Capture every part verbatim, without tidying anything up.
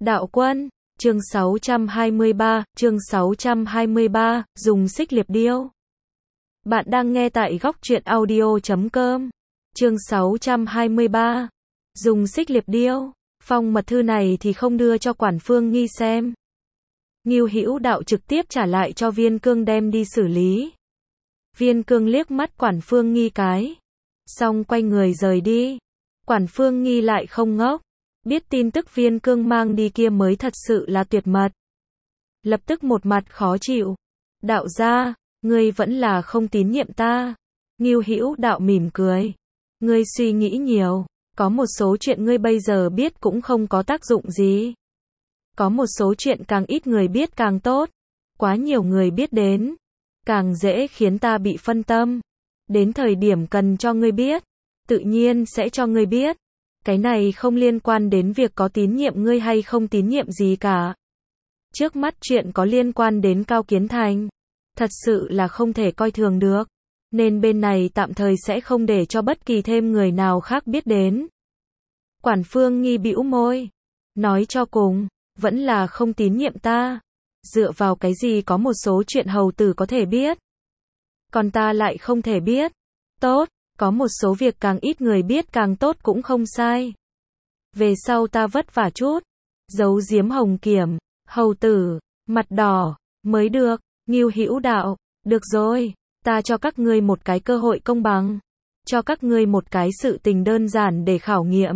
Đạo quân, chương sáu trăm hai mươi ba, chương sáu trăm hai mươi ba, dùng xích liệp điêu. Bạn đang nghe tại góc truyện audio chấm com. Chương sáu trăm hai mươi ba, dùng xích liệp điêu. Phong mật thư này thì không đưa cho Quản Phương Nghi xem. Ngưu Hữu Đạo trực tiếp trả lại cho Viên Cương đem đi xử lý. Viên Cương liếc mắt Quản Phương Nghi cái, xong quay người rời đi. Quản Phương Nghi lại không ngốc, biết tin tức Viên Cương mang đi kia mới thật sự là tuyệt mật. Lập tức một mặt khó chịu. Đạo gia, ngươi vẫn là không tín nhiệm ta. Ngưu Hữu Đạo mỉm cười. Ngươi suy nghĩ nhiều, có một số chuyện ngươi bây giờ biết cũng không có tác dụng gì. Có một số chuyện càng ít người biết càng tốt. Quá nhiều người biết đến, càng dễ khiến ta bị phân tâm. Đến thời điểm cần cho ngươi biết, tự nhiên sẽ cho ngươi biết. Cái này không liên quan đến việc có tín nhiệm ngươi hay không tín nhiệm gì cả. Trước mắt chuyện có liên quan đến Cao Kiến Thành, thật sự là không thể coi thường được. Nên bên này tạm thời sẽ không để cho bất kỳ thêm người nào khác biết đến. Quản Phương Nghi bĩu môi, nói cho cùng, vẫn là không tín nhiệm ta. Dựa vào cái gì có một số chuyện hầu tử có thể biết, còn ta lại không thể biết. Tốt, có một số việc càng ít người biết càng tốt cũng không sai. Về sau ta vất vả chút, giấu giếm hồng kiểm, hầu tử, mặt đỏ, mới được. Ngưu Hữu Đạo, được rồi, ta cho các ngươi một cái cơ hội công bằng. Cho các ngươi một cái sự tình đơn giản để khảo nghiệm.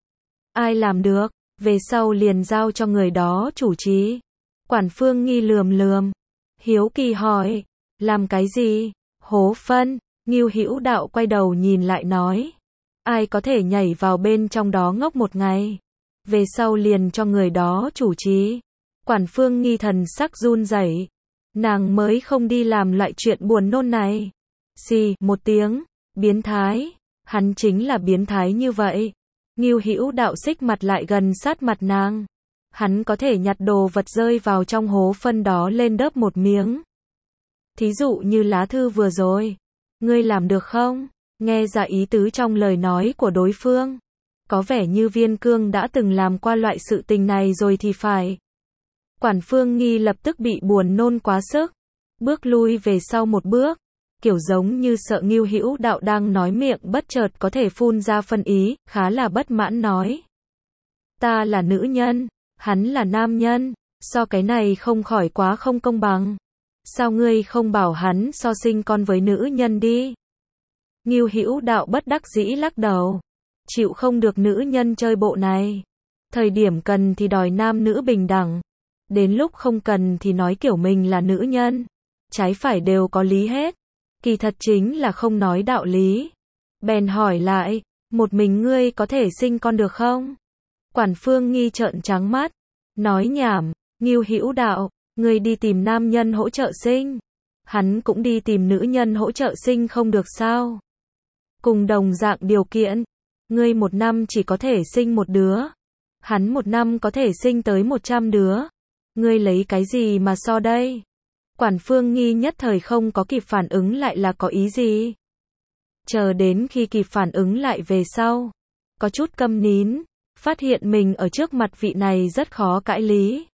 Ai làm được, về sau liền giao cho người đó chủ trì. Quản Phương Nghi lườm lườm, hiếu kỳ hỏi, làm cái gì? Hố phân. Ngưu Hữu Đạo quay đầu nhìn lại nói, ai có thể nhảy vào bên trong đó ngốc một ngày, về sau liền cho người đó chủ trì. Quản Phương Nghi thần sắc run rẩy, nàng mới không đi làm loại chuyện buồn nôn này. Xì một tiếng, biến thái, hắn chính là biến thái như vậy. Ngưu Hữu Đạo xích mặt lại gần sát mặt nàng, hắn có thể nhặt đồ vật rơi vào trong hố phân đó lên đớp một miếng. Thí dụ như lá thư vừa rồi, ngươi làm được không? Nghe ra ý tứ trong lời nói của đối phương, có vẻ như Viên Cương đã từng làm qua loại sự tình này rồi thì phải. Quản Phương Nghi lập tức bị buồn nôn quá sức, bước lui về sau một bước, kiểu giống như sợ Ngưu Hữu Đạo đang nói miệng bất chợt có thể phun ra phân ý, khá là bất mãn nói. Ta là nữ nhân, hắn là nam nhân, so cái này không khỏi quá không công bằng. Sao ngươi không bảo hắn so sinh con với nữ nhân đi? Ngưu Hữu Đạo bất đắc dĩ lắc đầu, chịu không được nữ nhân chơi bộ này. Thời điểm cần thì đòi nam nữ bình đẳng, đến lúc không cần thì nói kiểu mình là nữ nhân. Trái phải đều có lý hết, kỳ thật chính là không nói đạo lý. Bèn hỏi lại, một mình ngươi có thể sinh con được không? Quản Phương Nghi trợn trắng mắt, nói nhảm. Ngưu Hữu Đạo, ngươi đi tìm nam nhân hỗ trợ sinh, hắn cũng đi tìm nữ nhân hỗ trợ sinh không được sao? Cùng đồng dạng điều kiện, ngươi một năm chỉ có thể sinh một đứa, hắn một năm có thể sinh tới một trăm đứa. Ngươi lấy cái gì mà so đây? Quản Phương Nghi nhất thời không có kịp phản ứng lại là có ý gì. Chờ đến khi kịp phản ứng lại về sau, có chút câm nín, phát hiện mình ở trước mặt vị này rất khó cãi lý.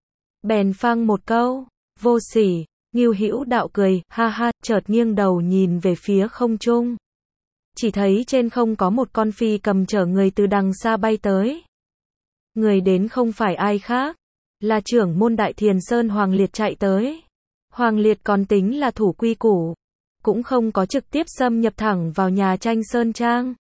Bèn phang một câu, vô sỉ. Ngưu Hữu Đạo cười, ha ha, chợt nghiêng đầu nhìn về phía không trung. Chỉ thấy trên không có một con phi cầm chở người từ đằng xa bay tới. Người đến không phải ai khác, là trưởng môn Đại Thiền Sơn Hoàng Liệt chạy tới. Hoàng Liệt còn tính là thủ quy củ, cũng không có trực tiếp xâm nhập thẳng vào nhà tranh Sơn Trang.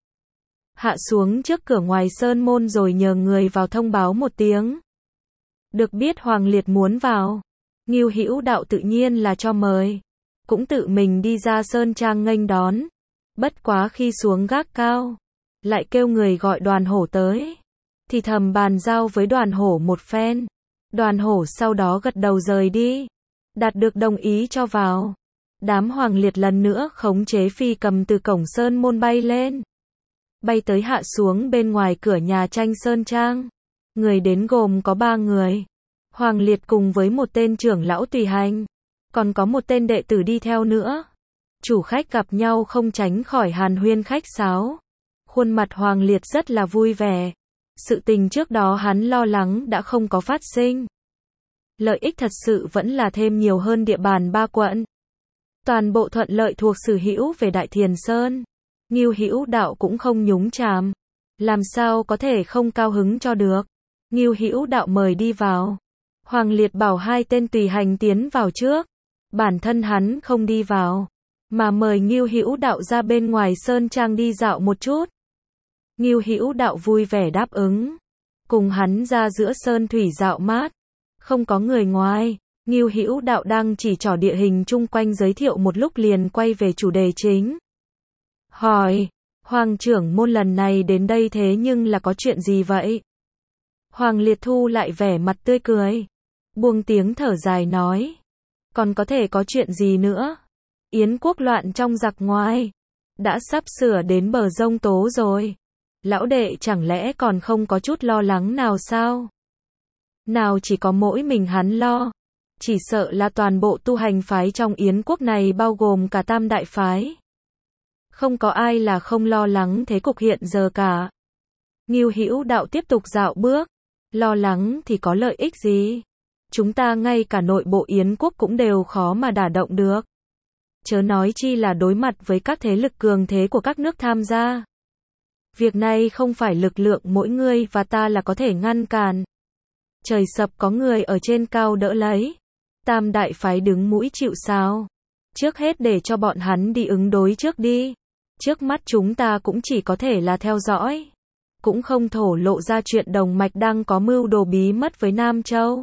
Hạ xuống trước cửa ngoài Sơn Môn rồi nhờ người vào thông báo một tiếng. Được biết Hoàng Liệt muốn vào, Ngưu Hữu Đạo tự nhiên là cho mời, cũng tự mình đi ra Sơn Trang nghênh đón. Bất quá khi xuống gác cao, lại kêu người gọi Đoàn Hổ tới, thì thầm bàn giao với Đoàn Hổ một phen. Đoàn Hổ sau đó gật đầu rời đi, đạt được đồng ý cho vào. Đám Hoàng Liệt lần nữa khống chế phi cầm từ cổng Sơn Môn bay lên, bay tới hạ xuống bên ngoài cửa nhà tranh Sơn Trang. Người đến gồm có ba người, Hoàng Liệt cùng với một tên trưởng lão tùy hành, còn có một tên đệ tử đi theo nữa. Chủ khách gặp nhau không tránh khỏi hàn huyên khách sáo. Khuôn mặt Hoàng Liệt rất là vui vẻ, sự tình trước đó hắn lo lắng đã không có phát sinh. Lợi ích thật sự vẫn là thêm nhiều hơn địa bàn ba quận. Toàn bộ thuận lợi thuộc Sử Hữu về Đại Thiền Sơn. Ngưu Hữu Đạo cũng không nhúng chàm. Làm sao có thể không cao hứng cho được. Ngưu Hữu Đạo mời đi vào. Hoàng Liệt bảo hai tên tùy hành tiến vào trước. Bản thân hắn không đi vào, mà mời Ngưu Hữu Đạo ra bên ngoài sơn trang đi dạo một chút. Ngưu Hữu Đạo vui vẻ đáp ứng. Cùng hắn ra giữa sơn thủy dạo mát. Không có người ngoài. Ngưu Hữu Đạo đang chỉ trỏ địa hình chung quanh giới thiệu một lúc liền quay về chủ đề chính. Hỏi, Hoàng trưởng môn lần này đến đây thế nhưng là có chuyện gì vậy? Hoàng Liệt thu lại vẻ mặt tươi cười. Buông tiếng thở dài nói. Còn có thể có chuyện gì nữa? Yến quốc loạn trong giặc ngoài. Đã sắp sửa đến bờ giông tố rồi. Lão đệ chẳng lẽ còn không có chút lo lắng nào sao? Nào chỉ có mỗi mình hắn lo. Chỉ sợ là toàn bộ tu hành phái trong Yến quốc này bao gồm cả tam đại phái. Không có ai là không lo lắng thế cục hiện giờ cả. Ngưu Hữu Đạo tiếp tục dạo bước. Lo lắng thì có lợi ích gì? Chúng ta ngay cả nội bộ Yến quốc cũng đều khó mà đả động được. Chớ nói chi là đối mặt với các thế lực cường thế của các nước tham gia. Việc này không phải lực lượng mỗi người và ta là có thể ngăn cản. Trời sập có người ở trên cao đỡ lấy. Tam đại phái đứng mũi chịu sào. Trước hết để cho bọn hắn đi ứng đối trước đi. Trước mắt chúng ta cũng chỉ có thể là theo dõi. Cũng không thổ lộ ra chuyện Đồng Mạch đang có mưu đồ bí mật với Nam Châu.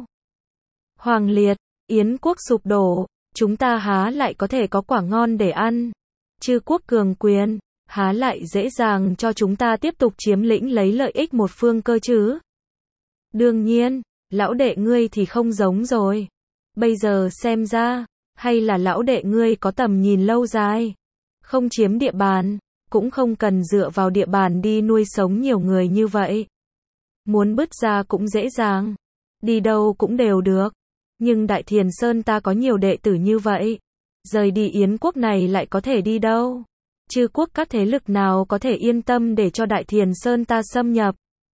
Hoàng Liệt, Yến quốc sụp đổ, chúng ta há lại có thể có quả ngon để ăn. Chư quốc cường quyền, há lại dễ dàng cho chúng ta tiếp tục chiếm lĩnh lấy lợi ích một phương cơ chứ. Đương nhiên, lão đệ ngươi thì không giống rồi. Bây giờ xem ra, hay là lão đệ ngươi có tầm nhìn lâu dài. Không chiếm địa bàn, cũng không cần dựa vào địa bàn đi nuôi sống nhiều người như vậy. Muốn bứt ra cũng dễ dàng. Đi đâu cũng đều được. Nhưng Đại Thiền Sơn ta có nhiều đệ tử như vậy. Rời đi Yến quốc này lại có thể đi đâu? Chư quốc các thế lực nào có thể yên tâm để cho Đại Thiền Sơn ta xâm nhập?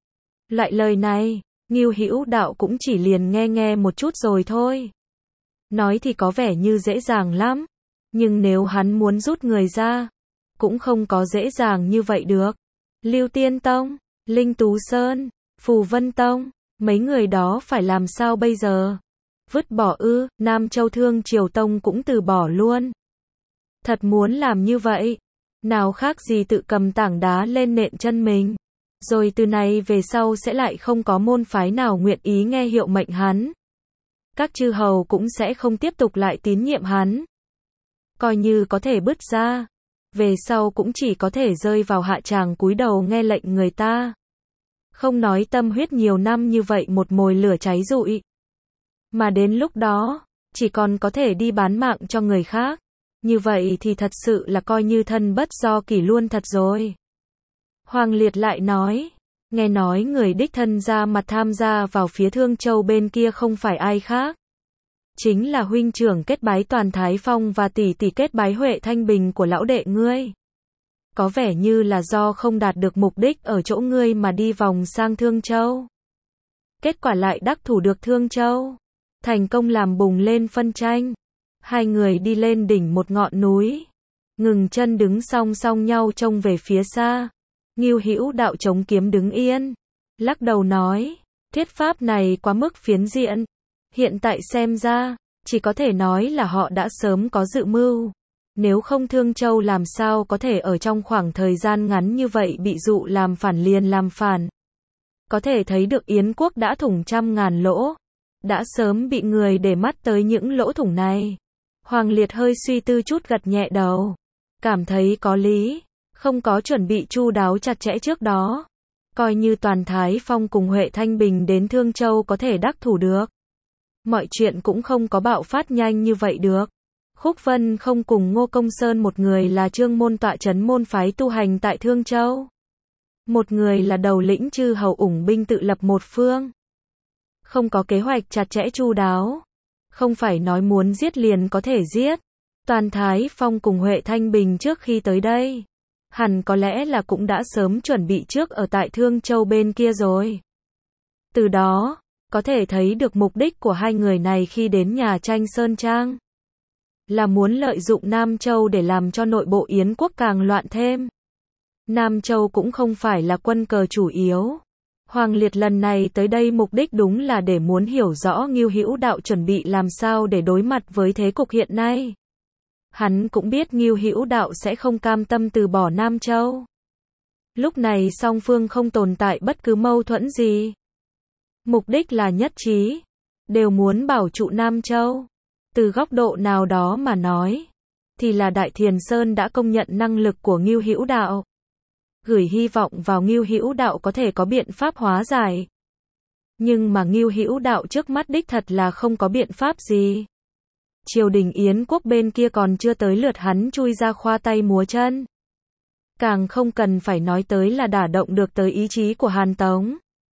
Loại lời này, Ngưu Hữu Đạo cũng chỉ liền nghe nghe một chút rồi thôi. Nói thì có vẻ như dễ dàng lắm. Nhưng nếu hắn muốn rút người ra, cũng không có dễ dàng như vậy được. Lưu Tiên Tông, Linh Tú Sơn, Phù Vân Tông, mấy người đó phải làm sao bây giờ? Vứt bỏ ư? Nam Châu Thương Triều Tông cũng từ bỏ luôn. Thật muốn làm như vậy, nào khác gì tự cầm tảng đá lên nện chân mình. Rồi từ này về sau sẽ lại không có môn phái nào nguyện ý nghe hiệu mệnh hắn. Các chư hầu cũng sẽ không tiếp tục lại tín nhiệm hắn. Coi như có thể bứt ra, về sau cũng chỉ có thể rơi vào hạ tràng cúi đầu nghe lệnh người ta. Không nói tâm huyết nhiều năm như vậy một mồi lửa cháy rụi. Mà đến lúc đó, chỉ còn có thể đi bán mạng cho người khác. Như vậy thì thật sự là coi như thân bất do kỷ luôn thật rồi. Hoàng Liệt lại nói, nghe nói người đích thân ra mặt tham gia vào phía Thương Châu bên kia không phải ai khác. Chính là huynh trưởng kết bái Toàn Thái Phong và tỷ tỷ kết bái Huệ Thanh Bình của lão đệ ngươi. Có vẻ như là do không đạt được mục đích ở chỗ ngươi mà đi vòng sang Thương Châu. Kết quả lại đắc thủ được Thương Châu. Thành công làm bùng lên phân tranh. Hai người đi lên đỉnh một ngọn núi. Ngừng chân đứng song song nhau trông về phía xa. Ngưu Hữu Đạo chống kiếm đứng yên. Lắc đầu nói, thuyết pháp này quá mức phiến diện. Hiện tại xem ra, chỉ có thể nói là họ đã sớm có dự mưu. Nếu không Thương Châu làm sao có thể ở trong khoảng thời gian ngắn như vậy bị dụ làm phản liền làm phản. Có thể thấy được Yến quốc đã thủng trăm ngàn lỗ. Đã sớm bị người để mắt tới những lỗ thủng này. Hoàng Liệt hơi suy tư chút gật nhẹ đầu. Cảm thấy có lý. Không có chuẩn bị chu đáo chặt chẽ trước đó. Coi như Toàn Thái Phong cùng Huệ Thanh Bình đến Thương Châu có thể đắc thủ được. Mọi chuyện cũng không có bạo phát nhanh như vậy được. Khúc Vân không cùng Ngô Công Sơn, một người là Trương môn tọa trấn môn phái tu hành tại Thương Châu. Một người là đầu lĩnh chư hầu ủng binh tự lập một phương. Không có kế hoạch chặt chẽ chu đáo. Không phải nói muốn giết liền có thể giết. Toàn Thái Phong cùng Huệ Thanh Bình trước khi tới đây, Hẳn có lẽ là cũng đã sớm chuẩn bị trước ở tại Thương Châu bên kia rồi. Từ đó, có thể thấy được mục đích của hai người này khi đến nhà tranh Sơn Trang. Là muốn lợi dụng Nam Châu để làm cho nội bộ Yến quốc càng loạn thêm. Nam Châu cũng không phải là quân cờ chủ yếu. Hoàng Liệt lần này tới đây mục đích đúng là để muốn hiểu rõ Ngưu Hữu Đạo chuẩn bị làm sao để đối mặt với thế cục hiện nay. Hắn cũng biết Ngưu Hữu Đạo sẽ không cam tâm từ bỏ Nam Châu. Lúc này song phương không tồn tại bất cứ mâu thuẫn gì. Mục đích là nhất trí, đều muốn bảo trụ Nam Châu. Từ góc độ nào đó mà nói, thì là Đại Thiền Sơn đã công nhận năng lực của Ngưu Hữu Đạo. Gửi hy vọng vào Ngưu Hữu Đạo có thể có biện pháp hóa giải. Nhưng mà Ngưu Hữu Đạo trước mắt đích thật là không có biện pháp gì. Triều đình Yến quốc bên kia còn chưa tới lượt hắn chui ra khoa tay múa chân. Càng không cần phải nói tới là đả động được tới ý chí của Hàn Tống.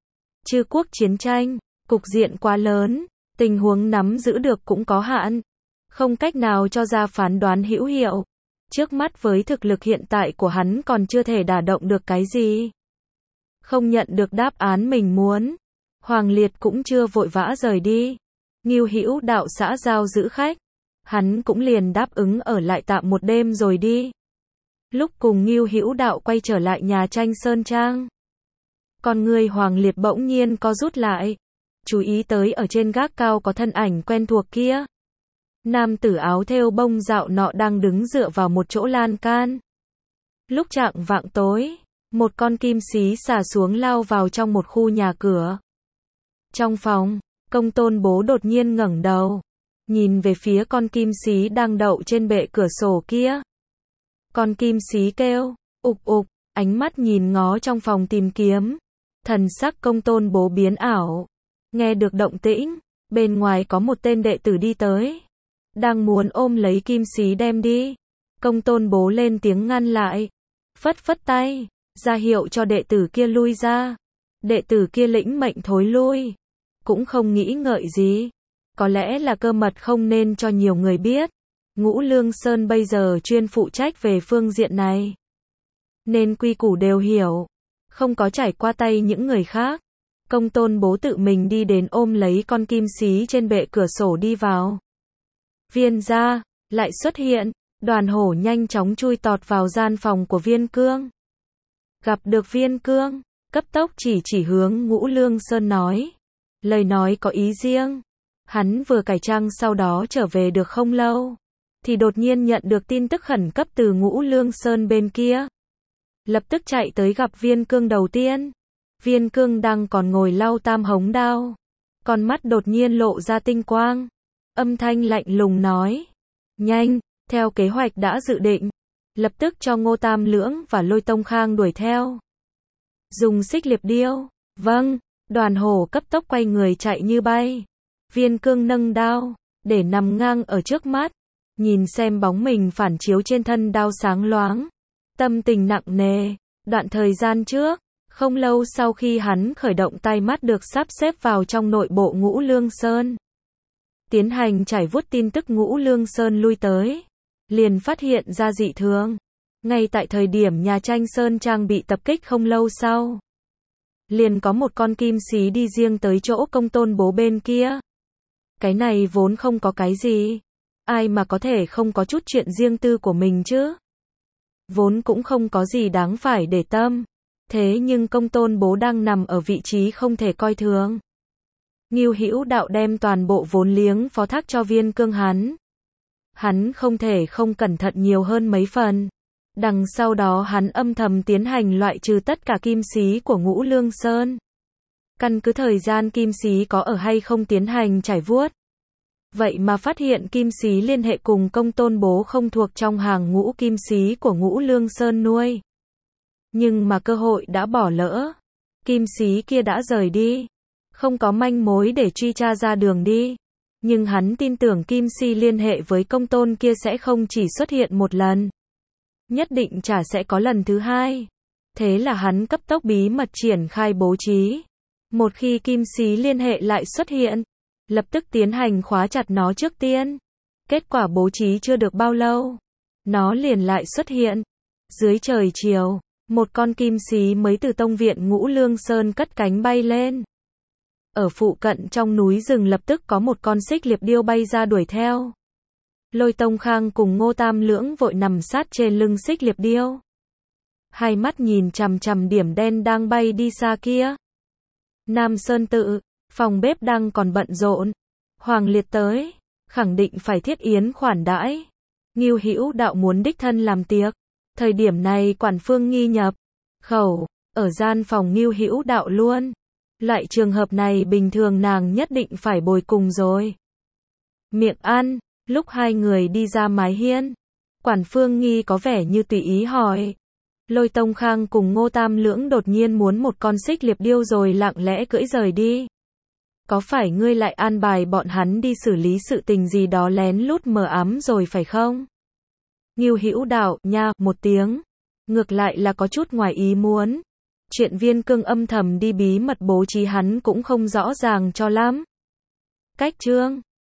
Chư quốc chiến tranh, cục diện quá lớn, tình huống nắm giữ được cũng có hạn. Không cách nào cho ra phán đoán hữu hiệu. Trước mắt với thực lực hiện tại của hắn còn chưa thể đả động được cái gì. Không nhận được đáp án mình muốn. Hoàng Liệt cũng chưa vội vã rời đi. Ngưu Hữu Đạo xã giao giữ khách. Hắn cũng liền đáp ứng ở lại tạm một đêm rồi đi. Lúc cùng Ngưu Hữu Đạo quay trở lại nhà tranh Sơn Trang. Con người Hoàng Liệt bỗng nhiên co rút lại. Chú ý tới ở trên gác cao có thân ảnh quen thuộc kia. Nam tử áo thêu bông dạo nọ đang đứng dựa vào một chỗ lan can. Lúc chạng vạng tối, một con kim xí xà xuống lao vào trong một khu nhà cửa. Trong phòng, Công Tôn Bố đột nhiên ngẩng đầu, nhìn về phía con kim xí đang đậu trên bệ cửa sổ kia. Con kim xí kêu, ục ục, ánh mắt nhìn ngó trong phòng tìm kiếm. Thần sắc Công Tôn Bố biến ảo. Nghe được động tĩnh, bên ngoài có một tên đệ tử đi tới. Đang muốn ôm lấy kim xí đem đi. Công Tôn Bố lên tiếng ngăn lại. Phất phất tay, ra hiệu cho đệ tử kia lui ra. Đệ tử kia lĩnh mệnh thối lui. Cũng không nghĩ ngợi gì. Có lẽ là cơ mật không nên cho nhiều người biết. Ngũ Lương Sơn bây giờ chuyên phụ trách về phương diện này. Nên quy củ đều hiểu. Không có trải qua tay những người khác. Công Tôn Bố tự mình đi đến ôm lấy con kim xí trên bệ cửa sổ đi vào. Viên gia, lại xuất hiện, Đoàn Hổ nhanh chóng chui tọt vào gian phòng của Viên Cương. Gặp được Viên Cương, cấp tốc chỉ chỉ hướng Ngũ Lương Sơn nói. Lời nói có ý riêng. Hắn vừa cải trang sau đó trở về được không lâu. Thì đột nhiên nhận được tin tức khẩn cấp từ Ngũ Lương Sơn bên kia. Lập tức chạy tới gặp Viên Cương đầu tiên. Viên Cương đang còn ngồi lau tam hống đao. Con mắt đột nhiên lộ ra tinh quang. Âm thanh lạnh lùng nói. Nhanh, theo kế hoạch đã dự định. Lập tức cho Ngô Tam Lưỡng và Lôi Tông Khang đuổi theo. Dùng xích liệp điêu. Vâng, Đoàn Hổ cấp tốc quay người chạy như bay. Viên Cương nâng đao, để nằm ngang ở trước mắt. Nhìn xem bóng mình phản chiếu trên thân đao sáng loáng. Tâm tình nặng nề. Đoạn thời gian trước, không lâu sau khi hắn khởi động tay mắt được sắp xếp vào trong nội bộ Ngũ Lương Sơn. Tiến hành trải vuốt tin tức Ngũ Lương Sơn lui tới. Liền phát hiện ra dị thường. Ngay tại thời điểm nhà tranh Sơn Trang bị tập kích không lâu sau. Liền có một con kim xí đi riêng tới chỗ Công Tôn Bố bên kia. Cái này vốn không có cái gì. Ai mà có thể không có chút chuyện riêng tư của mình chứ. Vốn cũng không có gì đáng phải để tâm. Thế nhưng Công Tôn Bố đang nằm ở vị trí không thể coi thường. Ngưu Hữu Đạo đem toàn bộ vốn liếng phó thác cho Viên Cương hắn. Hắn không thể không cẩn thận nhiều hơn mấy phần. Đằng sau đó hắn âm thầm tiến hành loại trừ tất cả kim xí của Ngũ Lương Sơn. Căn cứ thời gian kim xí có ở hay không tiến hành trải vuốt. Vậy mà phát hiện kim xí liên hệ cùng Công Tôn Bố không thuộc trong hàng ngũ kim xí của Ngũ Lương Sơn nuôi. Nhưng mà cơ hội đã bỏ lỡ. Kim xí kia đã rời đi. Không có manh mối để truy tra ra đường đi. Nhưng hắn tin tưởng kim xí liên hệ với Công Tôn kia sẽ không chỉ xuất hiện một lần. Nhất định chả sẽ có lần thứ hai. Thế là hắn cấp tốc bí mật triển khai bố trí. Một khi kim xí liên hệ lại xuất hiện, lập tức tiến hành khóa chặt nó trước tiên. Kết quả bố trí chưa được bao lâu, nó liền lại xuất hiện. Dưới trời chiều, một con kim xí mới từ tông viện Ngũ Lương Sơn cất cánh bay lên. Ở phụ cận trong núi rừng lập tức có một con xích liệp điêu bay ra đuổi theo. Lôi Tông Khang cùng Ngô Tam Lưỡng vội nằm sát trên lưng xích liệp điêu. Hai mắt nhìn chằm chằm điểm đen đang bay đi xa kia. Nam Sơn Tự, phòng bếp đang còn bận rộn. Hoàng Liệt tới, khẳng định phải thiết yến khoản đãi. Ngưu Hữu Đạo muốn đích thân làm tiệc. Thời điểm này Quản Phương Nghi nhập khẩu, ở gian phòng Ngưu Hữu Đạo luôn. Loại trường hợp này bình thường nàng nhất định phải bồi cùng rồi. Miệng ăn, lúc hai người đi ra mái hiên, Quản Phương Nghi có vẻ như tùy ý hỏi. Lôi Tông Khang cùng Ngô Tam Lưỡng đột nhiên muốn một con xích liệp điêu rồi lặng lẽ cưỡi rời đi. Có phải ngươi lại an bài bọn hắn đi xử lý sự tình gì đó lén lút mờ ám rồi phải không? Ngưu Hữu Đạo, nha, một tiếng. Ngược lại là có chút ngoài ý muốn. Chuyện Viên Cương âm thầm đi bí mật bố trí hắn cũng không rõ ràng cho lắm. Cách chương